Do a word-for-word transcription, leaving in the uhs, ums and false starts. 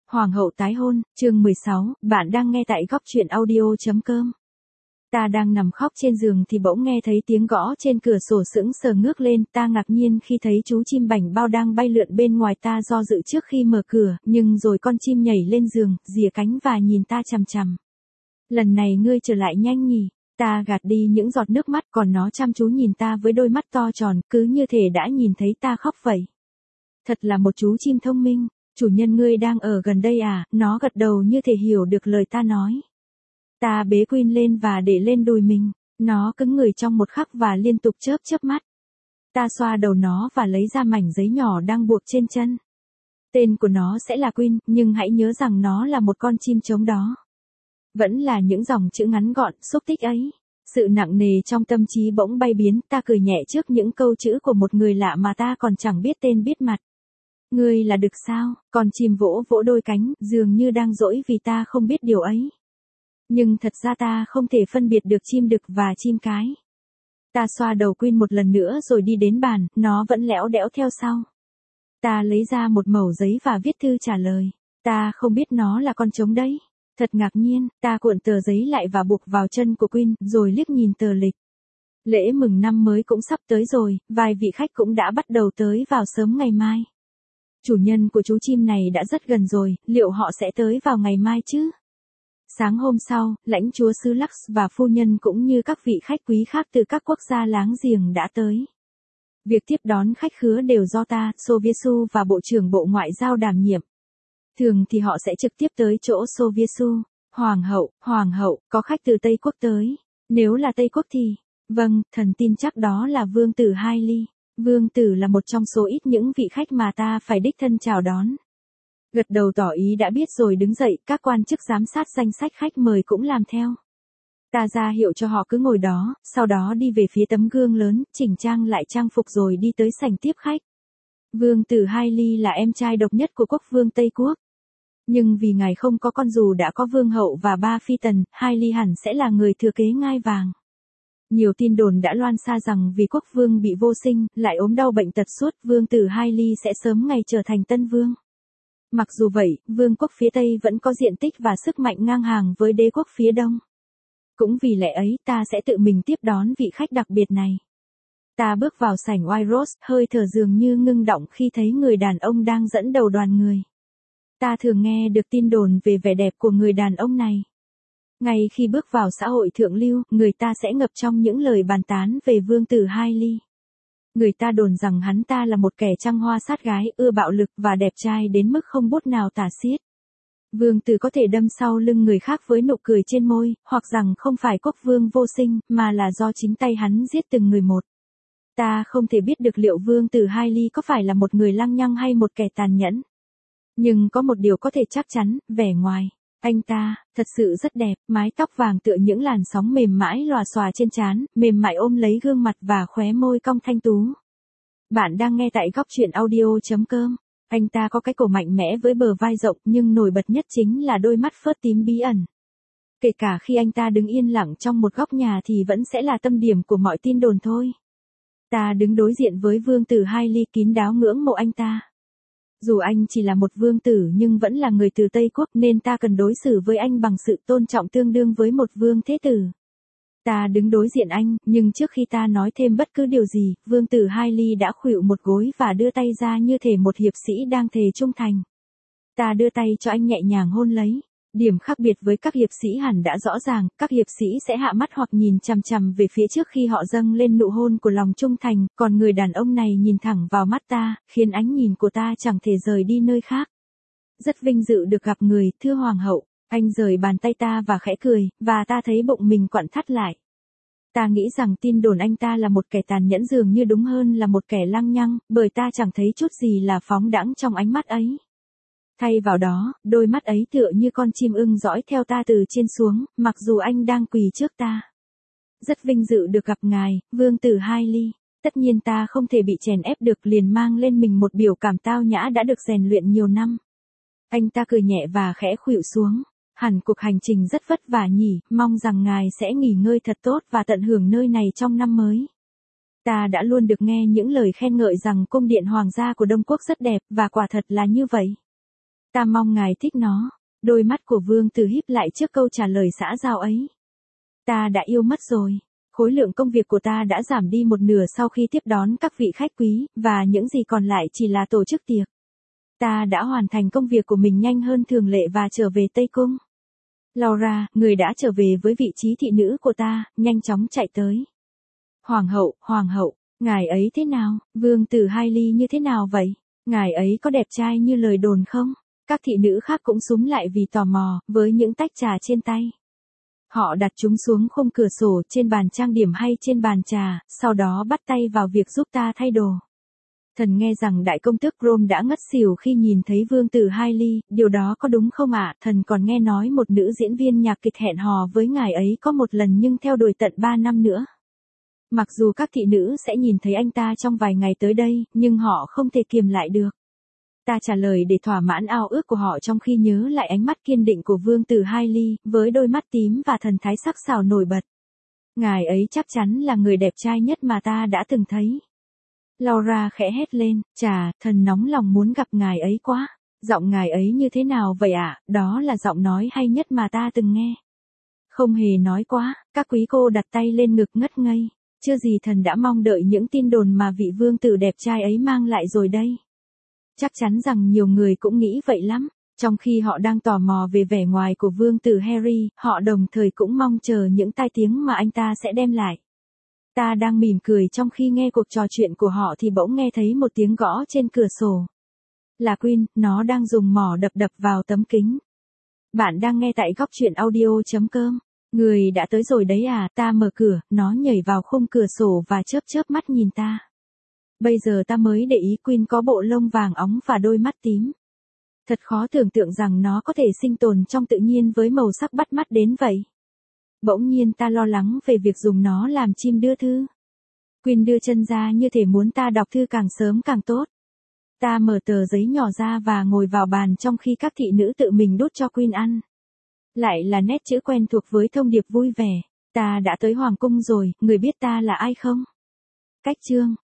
Hoàng hậu tái hôn, chương mười sáu, bạn đang nghe tại góc truyện audio.com. Ta đang nằm khóc trên giường thì bỗng nghe thấy tiếng gõ trên cửa sổ, sững sờ ngước lên, ta ngạc nhiên khi thấy chú chim bảnh bao đang bay lượn bên ngoài. Ta do dự trước khi mở cửa, nhưng rồi con chim nhảy lên giường, rìa cánh và nhìn ta chằm chằm. Lần này ngươi trở lại nhanh nhỉ? Ta gạt đi những giọt nước mắt, còn nó chăm chú nhìn ta với đôi mắt to tròn, cứ như thể đã nhìn thấy ta khóc vậy. Thật là một chú chim thông minh. Chủ nhân ngươi đang ở gần đây à? Nó gật đầu như thể hiểu được lời ta nói. Ta bế Queen lên và để lên đùi mình. Nó cứng người trong một khắc và liên tục chớp chớp mắt. Ta xoa đầu nó và lấy ra mảnh giấy nhỏ đang buộc trên chân. Tên của nó sẽ là Queen, nhưng hãy nhớ rằng nó là một con chim trống đó. Vẫn là những dòng chữ ngắn gọn, xúc tích ấy. Sự nặng nề trong tâm trí bỗng bay biến, ta cười nhẹ trước những câu chữ của một người lạ mà ta còn chẳng biết tên biết mặt. Ngươi là đực sao? Con chim vỗ vỗ đôi cánh, dường như đang dỗi vì ta không biết điều ấy. Nhưng thật ra ta không thể phân biệt được chim đực và chim cái. Ta xoa đầu Queen một lần nữa rồi đi đến bàn, nó vẫn lẽo đẽo theo sau. Ta lấy ra một mẩu giấy và viết thư trả lời. Ta không biết nó là con trống đấy. Thật ngạc nhiên, ta cuộn tờ giấy lại và buộc vào chân của Queen, rồi liếc nhìn tờ lịch. Lễ mừng năm mới cũng sắp tới rồi, vài vị khách cũng đã bắt đầu tới vào sớm ngày mai. Chủ nhân của chú chim này đã rất gần rồi, liệu họ sẽ tới vào ngày mai chứ? Sáng hôm sau, lãnh chúa xứ Lux và phu nhân cũng như các vị khách quý khác từ các quốc gia láng giềng đã tới. Việc tiếp đón khách khứa đều do ta, Soviesu và Bộ trưởng Bộ Ngoại giao đảm nhiệm. Thường thì họ sẽ trực tiếp tới chỗ Soviesu. Hoàng hậu, hoàng hậu, có khách từ Tây Quốc tới. Nếu là Tây Quốc thì, vâng, thần tin chắc đó là vương tử Hailey. Vương tử là một trong số ít những vị khách mà ta phải đích thân chào đón. Gật đầu tỏ ý đã biết rồi đứng dậy, các quan chức giám sát danh sách khách mời cũng làm theo. Ta ra hiệu cho họ cứ ngồi đó, sau đó đi về phía tấm gương lớn, chỉnh trang lại trang phục rồi đi tới sảnh tiếp khách. Vương tử Hailey là em trai độc nhất của quốc vương Tây Quốc. Nhưng vì ngài không có con dù đã có vương hậu và ba phi tần, Hailey hẳn sẽ là người thừa kế ngai vàng. Nhiều tin đồn đã loan xa rằng vì quốc vương bị vô sinh, lại ốm đau bệnh tật suốt, vương tử Hailey sẽ sớm ngày trở thành tân vương. Mặc dù vậy, vương quốc phía Tây vẫn có diện tích và sức mạnh ngang hàng với đế quốc phía Đông. Cũng vì lẽ ấy, ta sẽ tự mình tiếp đón vị khách đặc biệt này. Ta bước vào sảnh White Rose, hơi thở dường như ngưng động khi thấy người đàn ông đang dẫn đầu đoàn người. Ta thường nghe được tin đồn về vẻ đẹp của người đàn ông này. Ngay khi bước vào xã hội thượng lưu, người ta sẽ ngập trong những lời bàn tán về vương tử Hailey. Người ta đồn rằng hắn ta là một kẻ trăng hoa sát gái, ưa bạo lực và đẹp trai đến mức không bút nào tả xiết. Vương tử có thể đâm sau lưng người khác với nụ cười trên môi, hoặc rằng không phải quốc vương vô sinh, mà là do chính tay hắn giết từng người một. Ta không thể biết được liệu vương tử Hailey có phải là một người lăng nhăng hay một kẻ tàn nhẫn. Nhưng có một điều có thể chắc chắn, vẻ ngoài. Anh ta, thật sự rất đẹp, mái tóc vàng tựa những làn sóng mềm mãi lòa xòa trên trán, mềm mại ôm lấy gương mặt và khóe môi cong thanh tú. Bạn đang nghe tại góc truyện audio.com. Anh ta có cái cổ mạnh mẽ với bờ vai rộng, nhưng nổi bật nhất chính là đôi mắt phớt tím bí ẩn. Kể cả khi anh ta đứng yên lặng trong một góc nhà thì vẫn sẽ là tâm điểm của mọi tin đồn thôi. Ta đứng đối diện với vương tử Hailey, kín đáo ngưỡng mộ anh ta. Dù anh chỉ là một vương tử nhưng vẫn là người từ Tây Quốc nên ta cần đối xử với anh bằng sự tôn trọng tương đương với một vương thế tử. Ta đứng đối diện anh, nhưng trước khi ta nói thêm bất cứ điều gì, vương tử Hailey đã khuỵu một gối và đưa tay ra như thể một hiệp sĩ đang thề trung thành. Ta đưa tay cho anh nhẹ nhàng hôn lấy. Điểm khác biệt với các hiệp sĩ hẳn đã rõ ràng, các hiệp sĩ sẽ hạ mắt hoặc nhìn chằm chằm về phía trước khi họ dâng lên nụ hôn của lòng trung thành, còn người đàn ông này nhìn thẳng vào mắt ta, khiến ánh nhìn của ta chẳng thể rời đi nơi khác. Rất vinh dự được gặp người, thưa hoàng hậu. Anh rời bàn tay ta và khẽ cười, và ta thấy bụng mình quặn thắt lại. Ta nghĩ rằng tin đồn anh ta là một kẻ tàn nhẫn dường như đúng hơn là một kẻ lăng nhăng, bởi ta chẳng thấy chút gì là phóng đãng trong ánh mắt ấy. Thay vào đó, đôi mắt ấy tựa như con chim ưng dõi theo ta từ trên xuống, mặc dù anh đang quỳ trước ta. Rất vinh dự được gặp ngài, vương tử Hailey. Tất nhiên ta không thể bị chèn ép được, liền mang lên mình một biểu cảm tao nhã đã được rèn luyện nhiều năm. Anh ta cười nhẹ và khẽ khuỵu xuống. Hẳn cuộc hành trình rất vất vả nhỉ, mong rằng ngài sẽ nghỉ ngơi thật tốt và tận hưởng nơi này trong năm mới. Ta đã luôn được nghe những lời khen ngợi rằng cung điện hoàng gia của Đông Quốc rất đẹp, và quả thật là như vậy. Ta mong ngài thích nó. Đôi mắt của Vương Tử híp lại trước câu trả lời xã giao ấy. Ta đã yêu mất rồi. Khối lượng công việc của ta đã giảm đi một nửa sau khi tiếp đón các vị khách quý, và những gì còn lại chỉ là tổ chức tiệc. Ta đã hoàn thành công việc của mình nhanh hơn thường lệ và trở về Tây Cung. Laura, người đã trở về với vị trí thị nữ của ta, nhanh chóng chạy tới. Hoàng hậu, hoàng hậu, ngài ấy thế nào? Vương tử Hailey như thế nào vậy? Ngài ấy có đẹp trai như lời đồn không? Các thị nữ khác cũng súm lại vì tò mò, với những tách trà trên tay. Họ đặt chúng xuống khung cửa sổ, trên bàn trang điểm hay trên bàn trà, sau đó bắt tay vào việc giúp ta thay đồ. Thần nghe rằng đại công tước Rome đã ngất xỉu khi nhìn thấy vương tử Hailey, điều đó có đúng không ạ? Thần còn nghe nói một nữ diễn viên nhạc kịch hẹn hò với ngài ấy có một lần nhưng theo đuổi tận ba năm nữa. Mặc dù các thị nữ sẽ nhìn thấy anh ta trong vài ngày tới đây, nhưng họ không thể kiềm lại được. Ta trả lời để thỏa mãn ao ước của họ trong khi nhớ lại ánh mắt kiên định của vương tử Hailey, với đôi mắt tím và thần thái sắc sảo nổi bật. Ngài ấy chắc chắn là người đẹp trai nhất mà ta đã từng thấy. Laura khẽ hét lên, chà, thần nóng lòng muốn gặp ngài ấy quá. Giọng ngài ấy như thế nào vậy ạ? À? Đó là giọng nói hay nhất mà ta từng nghe. Không hề nói quá, các quý cô đặt tay lên ngực ngất ngây. Chưa gì thần đã mong đợi những tin đồn mà vị vương tử đẹp trai ấy mang lại rồi đây. Chắc chắn rằng nhiều người cũng nghĩ vậy lắm. Trong khi họ đang tò mò về vẻ ngoài của vương tử Harry, họ đồng thời cũng mong chờ những tai tiếng mà anh ta sẽ đem lại. Ta đang mỉm cười trong khi nghe cuộc trò chuyện của họ thì bỗng nghe thấy một tiếng gõ trên cửa sổ. Là Queen, nó đang dùng mỏ đập đập vào tấm kính. Bạn đang nghe tại góc truyện audio chấm com. Người đã tới rồi đấy à? Ta mở cửa, nó nhảy vào khung cửa sổ và chớp chớp mắt nhìn ta. Bây giờ ta mới để ý Queen có bộ lông vàng óng và đôi mắt tím. Thật khó tưởng tượng rằng nó có thể sinh tồn trong tự nhiên với màu sắc bắt mắt đến vậy. Bỗng nhiên ta lo lắng về việc dùng nó làm chim đưa thư. Queen đưa chân ra như thể muốn ta đọc thư càng sớm càng tốt. Ta mở tờ giấy nhỏ ra và ngồi vào bàn trong khi các thị nữ tự mình đút cho Queen ăn. Lại là nét chữ quen thuộc với thông điệp vui vẻ. Ta đã tới Hoàng cung rồi, người biết ta là ai không? Cách chương.